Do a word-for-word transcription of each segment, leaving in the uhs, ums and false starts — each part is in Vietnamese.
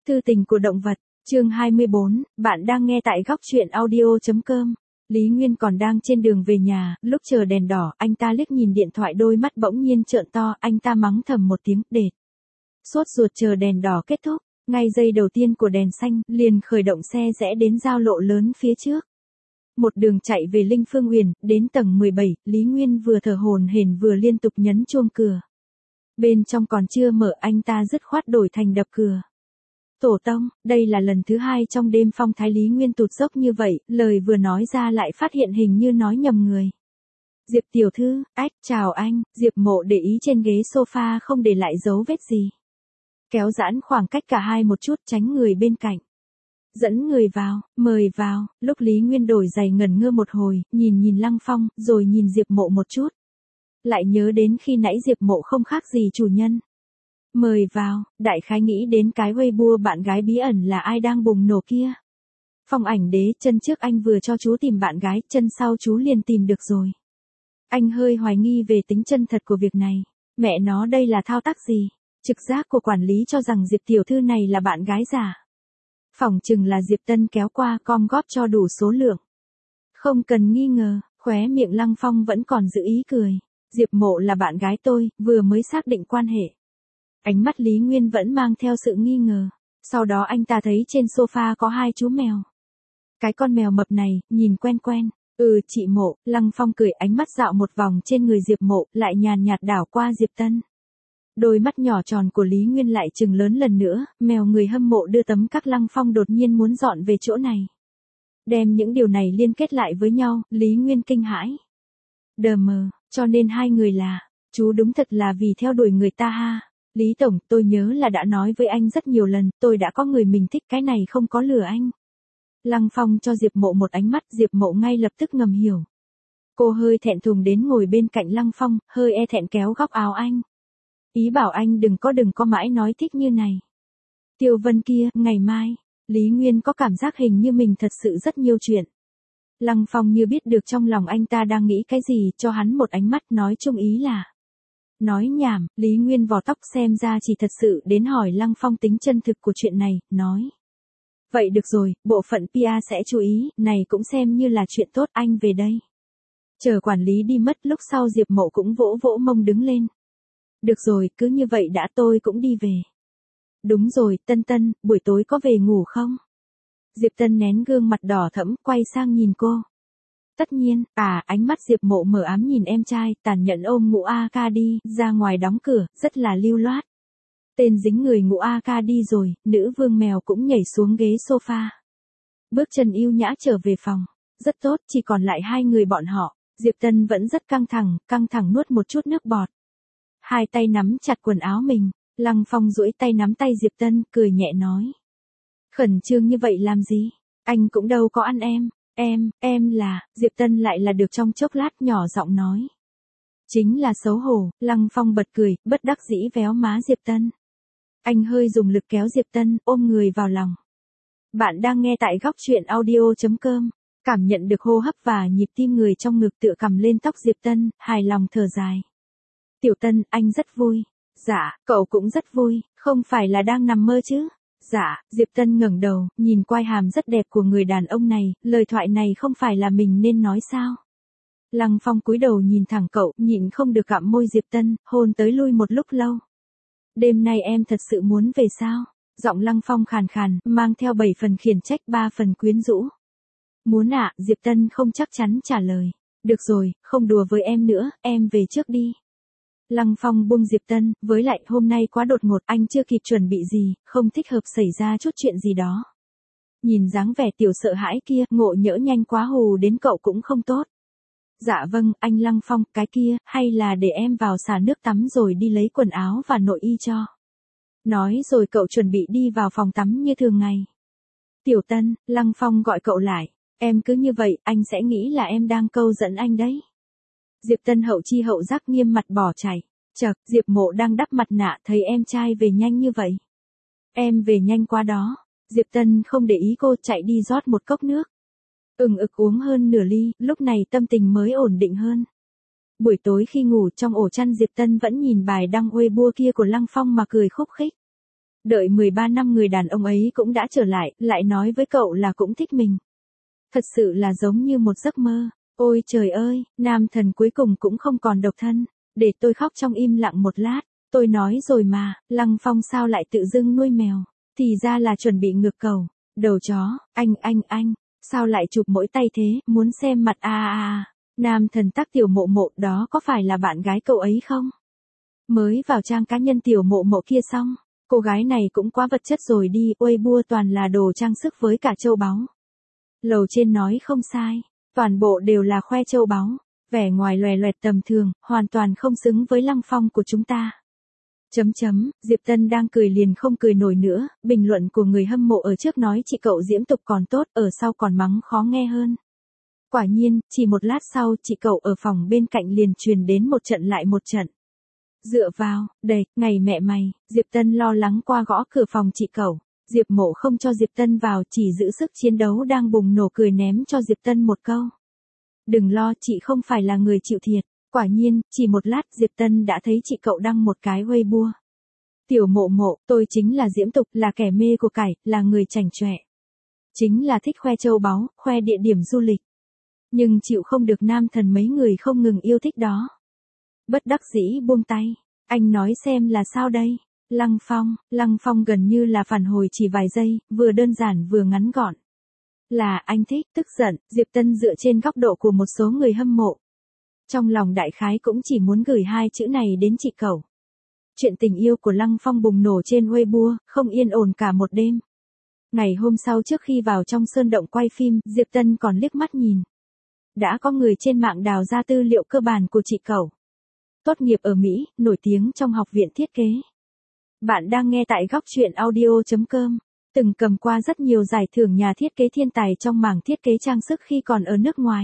Thư tình của động vật, chương hai mươi bốn, bạn đang nghe tại góc truyện audio chấm com. Lý Nguyên còn đang trên đường về nhà, lúc chờ đèn đỏ, anh ta liếc nhìn điện thoại đôi mắt bỗng nhiên trợn to, anh ta mắng thầm một tiếng, đệt. Sốt ruột chờ đèn đỏ kết thúc, ngay giây đầu tiên của đèn xanh, liền khởi động xe rẽ đến giao lộ lớn phía trước. Một đường chạy về Linh Phương Uyển, đến tầng mười bảy, Lý Nguyên vừa thở hổn hển vừa liên tục nhấn chuông cửa. Bên trong còn chưa mở, anh ta dứt khoát đổi thành đập cửa. Tổ tông, đây là lần thứ hai trong đêm phong thái Lý Nguyên tụt dốc như vậy, lời vừa nói ra lại phát hiện hình như nói nhầm người. Diệp tiểu thư, ách, chào anh, Diệp Mộ để ý trên ghế sofa không để lại dấu vết gì. Kéo giãn khoảng cách cả hai một chút, tránh người bên cạnh. Dẫn người vào, mời vào, lúc Lý Nguyên đổi giày ngẩn ngơ một hồi, nhìn nhìn Lăng Phong, rồi nhìn Diệp Mộ một chút. Lại nhớ đến khi nãy Diệp Mộ không khác gì chủ nhân. Mời vào, đại khái nghĩ đến cái Weibo bạn gái bí ẩn là ai đang bùng nổ kia. Phong ảnh đế, chân trước anh vừa cho chú tìm bạn gái, chân sau chú liền tìm được rồi. Anh hơi hoài nghi về tính chân thật của việc này. Mẹ nó đây là thao tác gì? Trực giác của quản lý cho rằng Diệp tiểu thư này là bạn gái giả. Phỏng chừng là Diệp Tân kéo qua com góp cho đủ số lượng. Không cần nghi ngờ, khóe miệng Lăng Phong vẫn còn giữ ý cười. Diệp Mộ là bạn gái tôi, vừa mới xác định quan hệ. Ánh mắt Lý Nguyên vẫn mang theo sự nghi ngờ. Sau đó anh ta thấy trên sofa có hai chú mèo. Cái con mèo mập này, nhìn quen quen. Ừ, chị Mộ, Lăng Phong cười, ánh mắt dạo một vòng trên người Diệp Mộ, lại nhàn nhạt đảo qua Diệp Tân. Đôi mắt nhỏ tròn của Lý Nguyên lại trừng lớn lần nữa, mèo người hâm mộ đưa tấm các Lăng Phong đột nhiên muốn dọn về chỗ này. Đem những điều này liên kết lại với nhau, Lý Nguyên kinh hãi. Đờ mờ, cho nên hai người là, chú đúng thật là vì theo đuổi người ta ha. Lý Tổng, tôi nhớ là đã nói với anh rất nhiều lần, tôi đã có người mình thích, cái này không có lừa anh. Lăng Phong cho Diệp Mộ một ánh mắt, Diệp Mộ ngay lập tức ngầm hiểu. Cô hơi thẹn thùng đến ngồi bên cạnh Lăng Phong, hơi e thẹn kéo góc áo anh. Ý bảo anh đừng có đừng có mãi nói thích như này. Tiêu Vân kia, ngày mai, Lý Nguyên có cảm giác hình như mình thật sự rất nhiều chuyện. Lăng Phong như biết được trong lòng anh ta đang nghĩ cái gì, cho hắn một ánh mắt nói chung ý là. Nói nhảm, Lý Nguyên vò tóc xem ra chỉ thật sự đến hỏi Lăng Phong tính chân thực của chuyện này, nói. Vậy được rồi, bộ phận pê e sẽ chú ý, này cũng xem như là chuyện tốt, anh về đây. Chờ quản lý đi mất, lúc sau Diệp Mộ cũng vỗ vỗ mông đứng lên. Được rồi, cứ như vậy đã, tôi cũng đi về. Đúng rồi, Tân Tân, buổi tối có về ngủ không? Diệp Tân nén gương mặt đỏ thẫm, quay sang nhìn cô. Tất nhiên, à, ánh mắt Diệp Mộ mờ ám nhìn em trai, tàn nhẫn ôm Ngũ A Ca đi, ra ngoài đóng cửa, rất là lưu loát. Tên dính người Ngũ A Ca đi rồi, nữ vương mèo cũng nhảy xuống ghế sofa. Bước chân yêu nhã trở về phòng. Rất tốt, chỉ còn lại hai người bọn họ. Diệp Tân vẫn rất căng thẳng, căng thẳng nuốt một chút nước bọt. Hai tay nắm chặt quần áo mình, Lăng Phong duỗi tay nắm tay Diệp Tân, cười nhẹ nói. Khẩn trương như vậy làm gì? Anh cũng đâu có ăn em. Em, em là, Diệp Tân lại là được trong chốc lát nhỏ giọng nói. Chính là xấu hổ, Lăng Phong bật cười, bất đắc dĩ véo má Diệp Tân. Anh hơi dùng lực kéo Diệp Tân, ôm người vào lòng. Bạn đang nghe tại góc truyện audio chấm com, cảm nhận được hô hấp và nhịp tim người trong ngực tựa cầm lên tóc Diệp Tân, hài lòng thở dài. Tiểu Tân, anh rất vui. Dạ, cậu cũng rất vui, không phải là đang nằm mơ chứ? Dạ, Diệp Tân ngẩng đầu, nhìn quai hàm rất đẹp của người đàn ông này, lời thoại này không phải là mình nên nói sao? Lăng Phong cúi đầu nhìn thẳng cậu, nhịn không được gặm môi Diệp Tân, hôn tới lui một lúc lâu. Đêm nay em thật sự muốn về sao? Giọng Lăng Phong khàn khàn, mang theo bảy phần khiển trách ba phần quyến rũ. Muốn ạ, à, Diệp Tân không chắc chắn trả lời. Được rồi, không đùa với em nữa, em về trước đi. Lăng Phong buông Diệp Tân, với lại hôm nay quá đột ngột, anh chưa kịp chuẩn bị gì, không thích hợp xảy ra chút chuyện gì đó. Nhìn dáng vẻ tiểu sợ hãi kia, ngộ nhỡ nhanh quá hù đến cậu cũng không tốt. Dạ vâng, anh Lăng Phong, cái kia, hay là để em vào xả nước tắm rồi đi lấy quần áo và nội y cho. Nói rồi cậu chuẩn bị đi vào phòng tắm như thường ngày. Tiểu Tân, Lăng Phong gọi cậu lại, em cứ như vậy, anh sẽ nghĩ là em đang câu dẫn anh đấy. Diệp Tân hậu chi hậu giác nghiêm mặt bỏ chạy. Chậc, Diệp Mộ đang đắp mặt nạ thấy em trai về nhanh như vậy. Em về nhanh quá đó. Diệp Tân không để ý cô, chạy đi rót một cốc nước. Ừng ực uống hơn nửa ly, lúc này tâm tình mới ổn định hơn. Buổi tối khi ngủ trong ổ chăn Diệp Tân vẫn nhìn bài đăng Weibo kia của Lăng Phong mà cười khúc khích. Đợi mười ba năm người đàn ông ấy cũng đã trở lại, lại nói với cậu là cũng thích mình. Thật sự là giống như một giấc mơ. Ôi trời ơi, nam thần cuối cùng cũng không còn độc thân. Để tôi khóc trong im lặng một lát. Tôi nói rồi mà, Lăng Phong sao lại tự dưng nuôi mèo. Thì ra là chuẩn bị ngược cầu. Đầu chó, anh anh anh, sao lại chụp mỗi tay thế, muốn xem mặt a a a. Nam thần Tắc Tiểu Mộ Mộ, đó có phải là bạn gái cậu ấy không? Mới vào trang cá nhân Tiểu Mộ Mộ kia xong, cô gái này cũng quá vật chất rồi đi, Weibo toàn là đồ trang sức với cả châu báu. Lầu trên nói không sai, toàn bộ đều là khoe châu báu, vẻ ngoài loè loẹt tầm thường, hoàn toàn không xứng với Lăng Phong của chúng ta. Chấm chấm, Diệp Tân đang cười liền không cười nổi nữa, bình luận của người hâm mộ ở trước nói chị cậu diễm tục còn tốt, ở sau còn mắng khó nghe hơn. Quả nhiên, chỉ một lát sau, chị cậu ở phòng bên cạnh liền truyền đến một trận lại một trận. Dựa vào, đầy, ngày mẹ mày, Diệp Tân lo lắng qua gõ cửa phòng chị cậu. Diệp Mộ không cho Diệp Tân vào, chỉ giữ sức chiến đấu đang bùng nổ cười ném cho Diệp Tân một câu. Đừng lo, chị không phải là người chịu thiệt. Quả nhiên, chỉ một lát Diệp Tân đã thấy chị cậu đăng một cái Weibo. Tiểu Mộ Mộ, tôi chính là diễm tục, là kẻ mê của cải, là người chảnh chọe. Chính là thích khoe châu báu, khoe địa điểm du lịch. Nhưng chịu không được nam thần mấy người không ngừng yêu thích đó. Bất đắc dĩ buông tay. Anh nói xem là sao đây? Lăng Phong, Lăng Phong gần như là phản hồi chỉ vài giây, vừa đơn giản vừa ngắn gọn. Là anh thích, tức giận, Diệp Tân dựa trên góc độ của một số người hâm mộ. Trong lòng đại khái cũng chỉ muốn gửi hai chữ này đến chị cậu. Chuyện tình yêu của Lăng Phong bùng nổ trên Weibo, không yên ổn cả một đêm. Ngày hôm sau trước khi vào trong sơn động quay phim, Diệp Tân còn liếc mắt nhìn. Đã có người trên mạng đào ra tư liệu cơ bản của chị cậu. Tốt nghiệp ở Mỹ, nổi tiếng trong học viện thiết kế. Bạn đang nghe tại góc truyện audio chấm com. Từng cầm qua rất nhiều giải thưởng nhà thiết kế thiên tài trong mảng thiết kế trang sức khi còn ở nước ngoài.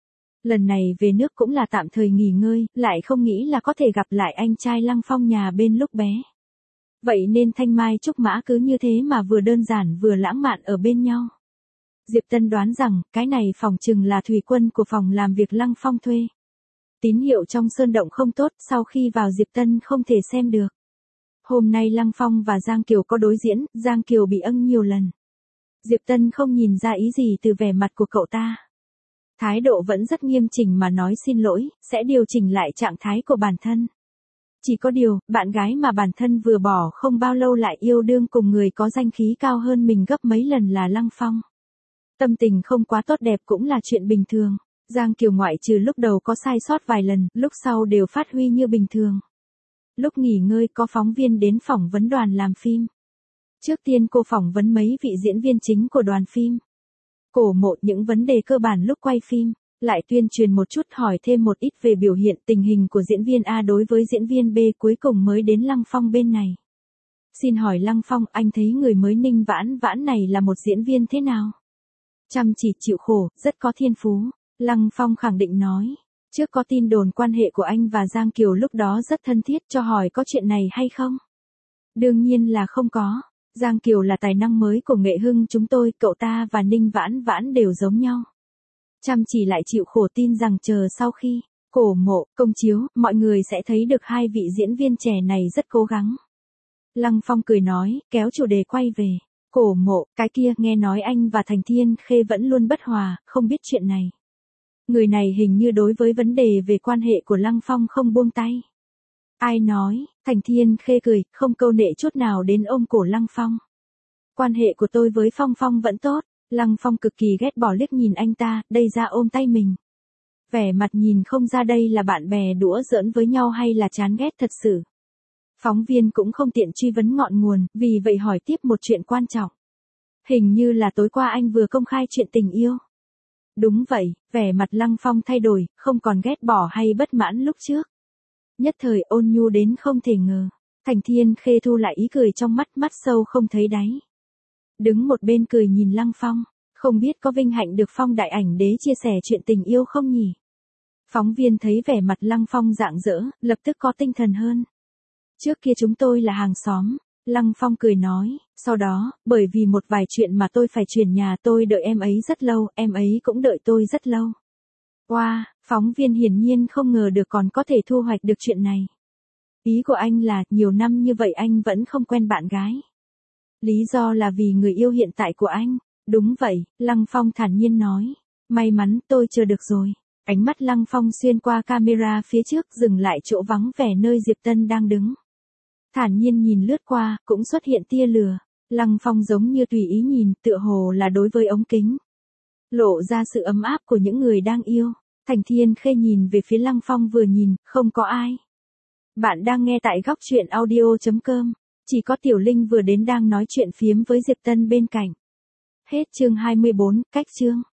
Lần này về nước cũng là tạm thời nghỉ ngơi, lại không nghĩ là có thể gặp lại anh trai Lăng Phong nhà bên lúc bé. Vậy nên thanh mai trúc mã cứ như thế mà vừa đơn giản vừa lãng mạn ở bên nhau. Diệp Tân đoán rằng, cái này phòng chừng là thủy quân của phòng làm việc Lăng Phong thuê. Tín hiệu trong sơn động không tốt, sau khi vào Diệp Tân không thể xem được. Hôm nay Lăng Phong và Giang Kiều có đối diễn, Giang Kiều bị âng nhiều lần. Diệp Tân không nhìn ra ý gì từ vẻ mặt của cậu ta. Thái độ vẫn rất nghiêm chỉnh mà nói xin lỗi, sẽ điều chỉnh lại trạng thái của bản thân. Chỉ có điều, bạn gái mà bản thân vừa bỏ không bao lâu lại yêu đương cùng người có danh khí cao hơn mình gấp mấy lần là Lăng Phong. Tâm tình không quá tốt đẹp cũng là chuyện bình thường. Giang Kiều ngoại trừ lúc đầu có sai sót vài lần, lúc sau đều phát huy như bình thường. Lúc nghỉ ngơi có phóng viên đến phỏng vấn đoàn làm phim. Trước tiên cô phỏng vấn mấy vị diễn viên chính của đoàn phim. Cổ Mộ những vấn đề cơ bản lúc quay phim, lại tuyên truyền một chút hỏi thêm một ít về biểu hiện tình hình của diễn viên A đối với diễn viên B, cuối cùng mới đến Lăng Phong bên này. Xin hỏi Lăng Phong, anh thấy người mới Ninh Vãn Vãn này là một diễn viên thế nào? Chăm chỉ chịu khổ, rất có thiên phú. Lăng Phong khẳng định nói. Trước có tin đồn quan hệ của anh và Giang Kiều lúc đó rất thân thiết, cho hỏi có chuyện này hay không? Đương nhiên là không có. Giang Kiều là tài năng mới của nghệ hưng chúng tôi, cậu ta và Ninh Vãn Vãn đều giống nhau. Chăm chỉ lại chịu khổ, tin rằng chờ sau khi Cổ Mộ công chiếu, mọi người sẽ thấy được hai vị diễn viên trẻ này rất cố gắng. Lăng Phong cười nói, kéo chủ đề quay về. Cổ Mộ, cái kia, nghe nói anh và Thành Thiên Khê vẫn luôn bất hòa, không biết chuyện này. Người này hình như đối với vấn đề về quan hệ của Lăng Phong không buông tay. Ai nói? Thành Thiên Khê cười, không câu nệ chút nào đến ôm cổ Lăng Phong. Quan hệ của tôi với Phong Phong vẫn tốt. Lăng Phong cực kỳ ghét bỏ liếc nhìn anh ta, đây ra ôm tay mình. Vẻ mặt nhìn không ra đây là bạn bè đũa giỡn với nhau hay là chán ghét thật sự. Phóng viên cũng không tiện truy vấn ngọn nguồn, vì vậy hỏi tiếp một chuyện quan trọng. Hình như là tối qua anh vừa công khai chuyện tình yêu. Đúng vậy, vẻ mặt Lăng Phong thay đổi, không còn ghét bỏ hay bất mãn lúc trước. Nhất thời ôn nhu đến không thể ngờ. Thành Thiên Khê thu lại ý cười trong mắt, mắt sâu không thấy đáy. Đứng một bên cười nhìn Lăng Phong, không biết có vinh hạnh được Phong đại ảnh đế chia sẻ chuyện tình yêu không nhỉ? Phóng viên thấy vẻ mặt Lăng Phong rạng rỡ, lập tức có tinh thần hơn. Trước kia chúng tôi là hàng xóm, Lăng Phong cười nói, sau đó, bởi vì một vài chuyện mà tôi phải chuyển nhà, tôi đợi em ấy rất lâu, em ấy cũng đợi tôi rất lâu. Wow, phóng viên hiển nhiên không ngờ được còn có thể thu hoạch được chuyện này. Ý của anh là, nhiều năm như vậy anh vẫn không quen bạn gái. Lý do là vì người yêu hiện tại của anh. Đúng vậy, Lăng Phong thản nhiên nói. May mắn, tôi chờ được rồi. Ánh mắt Lăng Phong xuyên qua camera phía trước dừng lại chỗ vắng vẻ nơi Diệp Tân đang đứng. Thản nhiên nhìn lướt qua, cũng xuất hiện tia lửa. Lăng Phong giống như tùy ý nhìn, tựa hồ là đối với ống kính. Lộ ra sự ấm áp của những người đang yêu. Thành Thiên Khê nhìn về phía Lăng Phong vừa nhìn, không có ai. Bạn đang nghe tại góc truyện audio chấm com. Chỉ có Tiểu Linh vừa đến đang nói chuyện phiếm với Diệp Tân bên cạnh. Hết chương hai mươi bốn, cách chương.